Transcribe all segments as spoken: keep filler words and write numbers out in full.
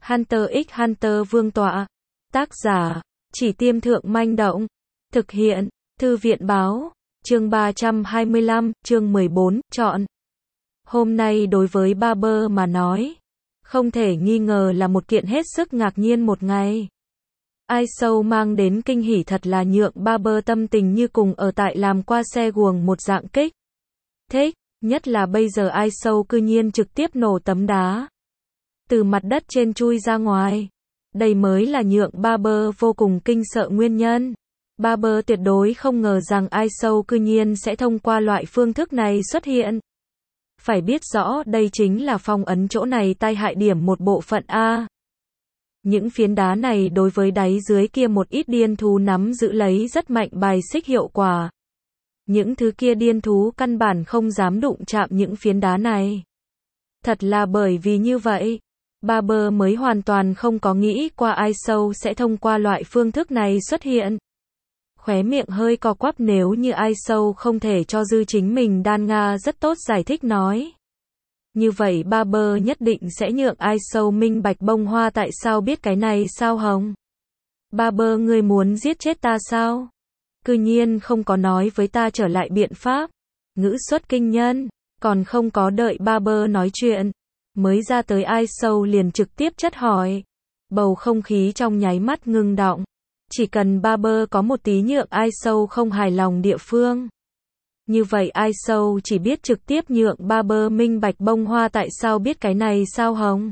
Hunter x Hunter Vương tọa. Tác giả, Chỉ Tiêm Thượng Manh Động. Thực hiện, Thư viện Báo. Chương ba trăm hai mươi lăm, chương mười bốn, chọn. Hôm nay đối với Barber mà nói, không thể nghi ngờ là một kiện hết sức ngạc nhiên một ngày. iShow mang đến kinh hỉ thật là nhượng Barber tâm tình như cùng ở tại làm qua xe guồng một dạng kích thích, nhất là bây giờ iShow cư nhiên trực tiếp nổ tấm đá từ mặt đất trên chui ra ngoài. Đây mới là nhượng Barber vô cùng kinh sợ nguyên nhân. Barber tuyệt đối không ngờ rằng iShow cư nhiên sẽ thông qua loại phương thức này xuất hiện. Phải biết rõ đây chính là phong ấn chỗ này tai hại điểm một bộ phận A. Những phiến đá này đối với đáy dưới kia một ít điên thú nắm giữ lấy rất mạnh bài xích hiệu quả. Những thứ kia điên thú căn bản không dám đụng chạm những phiến đá này. Thật là bởi vì như vậy, Barber mới hoàn toàn không có nghĩ qua iShow sẽ thông qua loại phương thức này xuất hiện. Khóe miệng hơi co quắp nếu như iShow không thể cho dư chính mình đan Nga rất tốt giải thích nói. Như vậy Barber nhất định sẽ nhượng iShow minh bạch bông hoa tại sao biết cái này sao hông? Barber ngươi muốn giết chết ta sao? Cư nhiên không có nói với ta trở lại biện pháp. Ngữ xuất kinh nhân, còn không có đợi Barber nói chuyện. Mới ra tới iShow liền trực tiếp chất hỏi. Bầu không khí trong nháy mắt ngưng đọng. Chỉ cần Barber có một tí nhượng iShow không hài lòng địa phương. Như vậy iShow chỉ biết trực tiếp nhượng Barber minh bạch bông hoa tại sao biết cái này sao hông?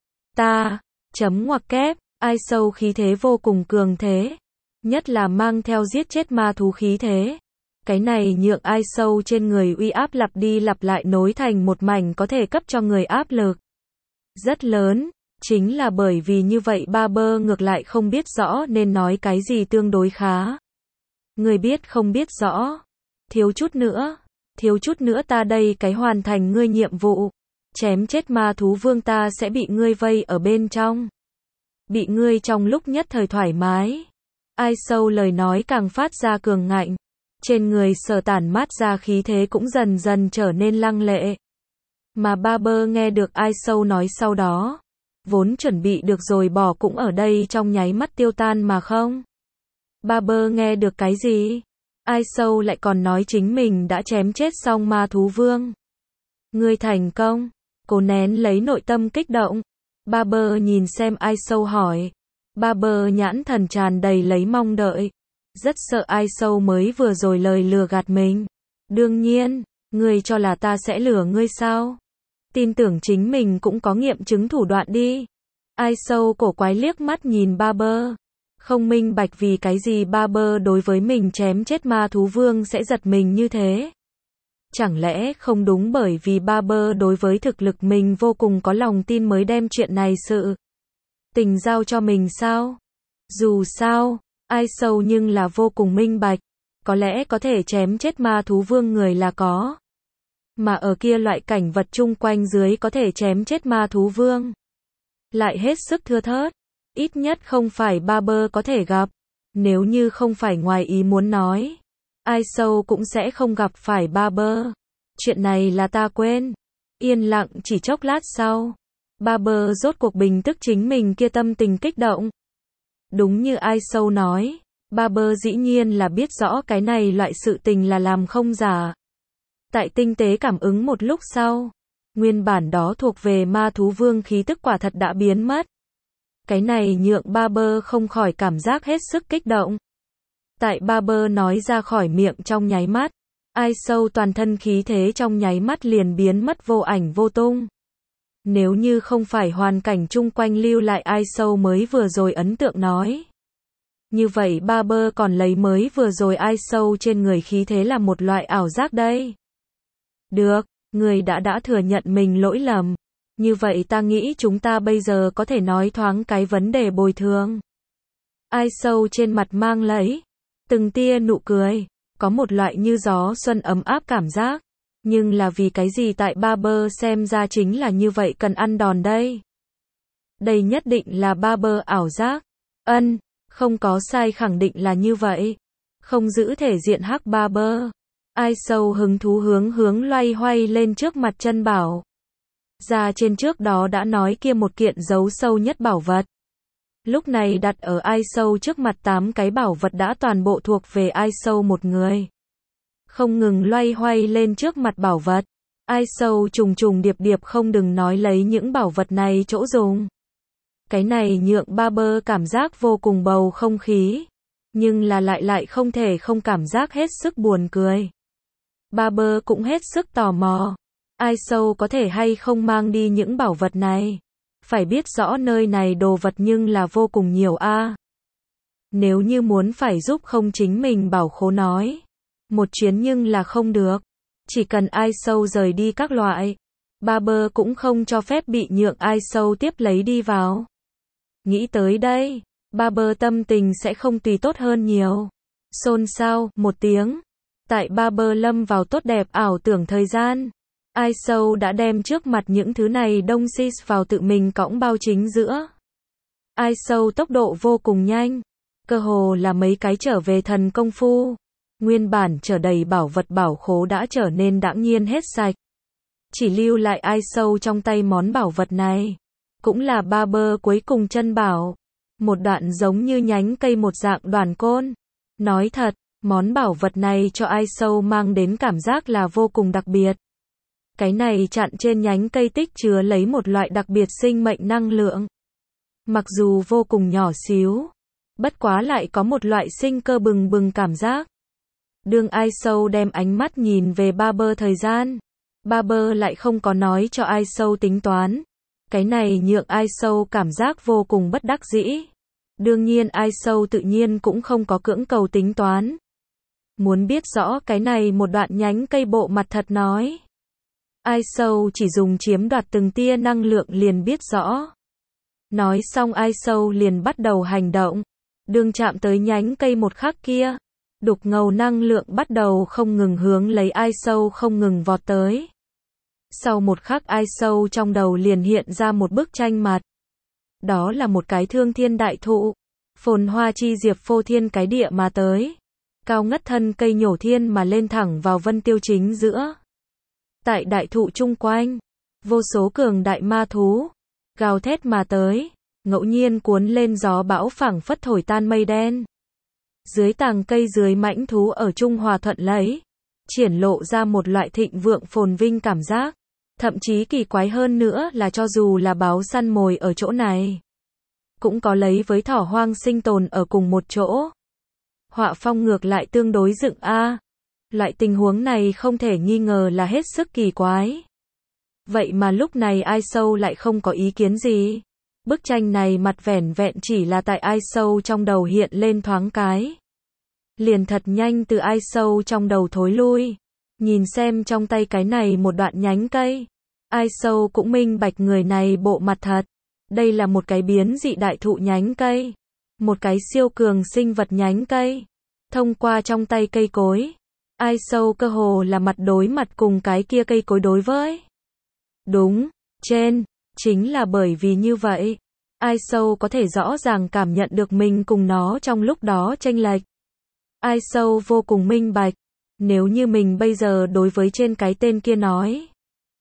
Ta, chấm ngoặc kép, iShow khí thế vô cùng cường thế. Nhất là mang theo giết chết ma thú khí thế. Cái này nhượng iShow trên người uy áp lặp đi lặp lại nối thành một mảnh có thể cấp cho người áp lực rất lớn. Chính là bởi vì như vậy Barber ngược lại không biết rõ nên nói cái gì tương đối khá. Người biết không biết rõ. Thiếu chút nữa, thiếu chút nữa ta đây cái hoàn thành ngươi nhiệm vụ. Chém chết ma thú vương ta sẽ bị ngươi vây ở bên trong. Bị ngươi trong lúc nhất thời thoải mái. iShow lời nói càng phát ra cường ngạnh. Trên người sở tản mát ra khí thế cũng dần dần trở nên lăng lệ. Mà Barber nghe được iShow nói sau đó. Vốn chuẩn bị được rồi bỏ cũng ở đây trong nháy mắt tiêu tan mà không. Barber nghe được cái gì? iShow lại còn nói chính mình đã chém chết xong ma thú vương. Ngươi thành công. Cố nén lấy nội tâm kích động. Barber nhìn xem iShow hỏi. Barber nhãn thần tràn đầy lấy mong đợi. Rất sợ iShow mới vừa rồi lời lừa gạt mình. Đương nhiên, ngươi cho là ta sẽ lừa ngươi sao? Tin tưởng chính mình cũng có nghiệm chứng thủ đoạn đi. iShow cổ quái liếc mắt nhìn Barber. Không minh bạch vì cái gì Barber đối với mình chém chết ma thú vương sẽ giật mình như thế. Chẳng lẽ không đúng bởi vì Barber đối với thực lực mình vô cùng có lòng tin mới đem chuyện này sự tình giao cho mình sao? Dù sao, iShow nhưng là vô cùng minh bạch. Có lẽ có thể chém chết ma thú vương người là có. Mà ở kia loại cảnh vật chung quanh dưới có thể chém chết ma thú vương. Lại hết sức thưa thớt. Ít nhất không phải Barber có thể gặp. Nếu như không phải ngoài ý muốn nói. iShow cũng sẽ không gặp phải Barber. Chuyện này là ta quên. Yên lặng chỉ chốc lát sau. Barber rốt cuộc bình tức chính mình kia tâm tình kích động. Đúng như iShow nói. Barber dĩ nhiên là biết rõ cái này loại sự tình là làm không giả. Tại tinh tế cảm ứng một lúc sau. Nguyên bản đó thuộc về ma thú vương khí tức quả thật đã biến mất. Cái này nhượng Barber không khỏi cảm giác hết sức kích động. Tại Barber nói ra khỏi miệng trong nháy mắt. iShow toàn thân khí thế trong nháy mắt liền biến mất vô ảnh vô tung. Nếu như không phải hoàn cảnh chung quanh lưu lại iShow mới vừa rồi ấn tượng nói. Như vậy Barber còn lấy mới vừa rồi iShow trên người khí thế là một loại ảo giác đây. Được, người đã đã thừa nhận mình lỗi lầm. Như vậy ta nghĩ chúng ta bây giờ có thể nói thoáng cái vấn đề bồi thường. iShow trên mặt mang lấy từng tia nụ cười, có một loại như gió xuân ấm áp cảm giác. Nhưng là vì cái gì tại Barber xem ra chính là như vậy cần ăn đòn đây? Đây nhất định là Barber ảo giác. Ân, không có sai khẳng định là như vậy. Không giữ thể diện hắc Barber. iShow hứng thú hướng hướng loay hoay lên trước mặt chân bảo. ra trên trước đó đã nói kia một kiện giấu sâu nhất bảo vật. Lúc này đặt ở Ai Sâu trước mặt tám cái bảo vật đã toàn bộ thuộc về Ai Sâu một người. Không ngừng loay hoay lên trước mặt bảo vật. Ai Sâu trùng trùng điệp điệp không đừng nói lấy những bảo vật này chỗ dùng. Cái này nhượng Barber cảm giác vô cùng bầu không khí. Nhưng là lại lại không thể không cảm giác hết sức buồn cười. Barber cũng hết sức tò mò. Ai Sâu có thể hay không mang đi những bảo vật này. Phải biết rõ nơi này đồ vật nhưng là vô cùng nhiều a. À. Nếu như muốn phải giúp không chính mình bảo khố nói. Một chuyến nhưng là không được. Chỉ cần Ai Sâu rời đi các loại. Barber cũng không cho phép bị nhượng Ai Sâu tiếp lấy đi vào. Nghĩ tới đây, Barber tâm tình sẽ không tùy tốt hơn nhiều. Xôn xao, một tiếng. Tại Barber lâm vào tốt đẹp ảo tưởng thời gian. Ai Sâu đã đem trước mặt những thứ này đông xít vào tự mình cõng bao chính giữa. Ai Sâu tốc độ vô cùng nhanh. Cơ hồ là mấy cái trở về thần công phu. Nguyên bản trở đầy bảo vật bảo khố đã trở nên đãng nhiên hết sạch. Chỉ lưu lại Ai Sâu trong tay món bảo vật này. Cũng là Barber cuối cùng chân bảo. Một đoạn giống như nhánh cây một dạng đoàn côn. Nói thật, món bảo vật này cho Ai Sâu mang đến cảm giác là vô cùng đặc biệt. Cái này chặn trên nhánh cây tích chứa lấy một loại đặc biệt sinh mệnh năng lượng. Mặc dù vô cùng nhỏ xíu, bất quá lại có một loại sinh cơ bừng bừng cảm giác. Đương Ai Sâu đem ánh mắt nhìn về Barber thời gian, Barber lại không có nói cho Ai Sâu tính toán. Cái này nhượng Ai Sâu cảm giác vô cùng bất đắc dĩ. Đương nhiên Ai Sâu tự nhiên cũng không có cưỡng cầu tính toán. Muốn biết rõ cái này một đoạn nhánh cây bộ mặt thật nói. Ai Sâu chỉ dùng chiếm đoạt từng tia năng lượng liền biết rõ. Nói xong Ai Sâu liền bắt đầu hành động. Đương chạm tới nhánh cây một khắc kia. Đục ngầu năng lượng bắt đầu không ngừng hướng lấy Ai Sâu không ngừng vọt tới. Sau một khắc Ai Sâu trong đầu liền hiện ra một bức tranh mặt. Đó là một cái thương thiên đại thụ. Phồn hoa chi diệp phô thiên cái địa mà tới. Cao ngất thân cây nhổ thiên mà lên thẳng vào vân tiêu chính giữa. Tại đại thụ chung quanh, vô số cường đại ma thú, gào thét mà tới, ngẫu nhiên cuốn lên gió bão phảng phất thổi tan mây đen. Dưới tàng cây dưới mãnh thú ở Trung Hòa thuận lấy, triển lộ ra một loại thịnh vượng phồn vinh cảm giác. Thậm chí kỳ quái hơn nữa là cho dù là báo săn mồi ở chỗ này, cũng có lấy với thỏ hoang sinh tồn ở cùng một chỗ. Họa phong ngược lại tương đối dựng a. Loại tình huống này không thể nghi ngờ là hết sức kỳ quái. Vậy mà lúc này Ai Sâu lại không có ý kiến gì. Bức tranh này mặt vẻn vẹn chỉ là tại Ai Sâu trong đầu hiện lên thoáng cái. Liền thật nhanh từ Ai Sâu trong đầu thối lui. Nhìn xem trong tay cái này một đoạn nhánh cây. Ai Sâu cũng minh bạch người này bộ mặt thật. Đây là một cái biến dị đại thụ nhánh cây. Một cái siêu cường sinh vật nhánh cây. Thông qua trong tay cây cối. Ai Sâu cơ hồ là mặt đối mặt cùng cái kia cây cối đối với. Đúng, trên, chính là bởi vì như vậy. Ai Sâu có thể rõ ràng cảm nhận được mình cùng nó trong lúc đó chênh lệch. Ai Sâu vô cùng minh bạch. Nếu như mình bây giờ đối với trên cái tên kia nói.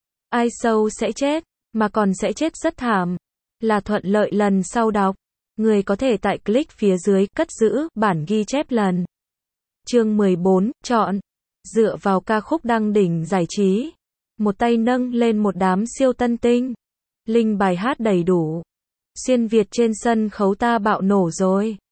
Ai Sâu sẽ chết, mà còn sẽ chết rất thảm. Là thuận lợi lần sau đọc. Người có thể tại click phía dưới cất giữ bản ghi chép lần. Chương mười bốn, chọn. Dựa vào ca khúc đăng đỉnh giải trí. Một tay nâng lên một đám siêu tân tinh. Linh bài hát đầy đủ. Xuyên Việt trên sân khấu ta bạo nổ rồi.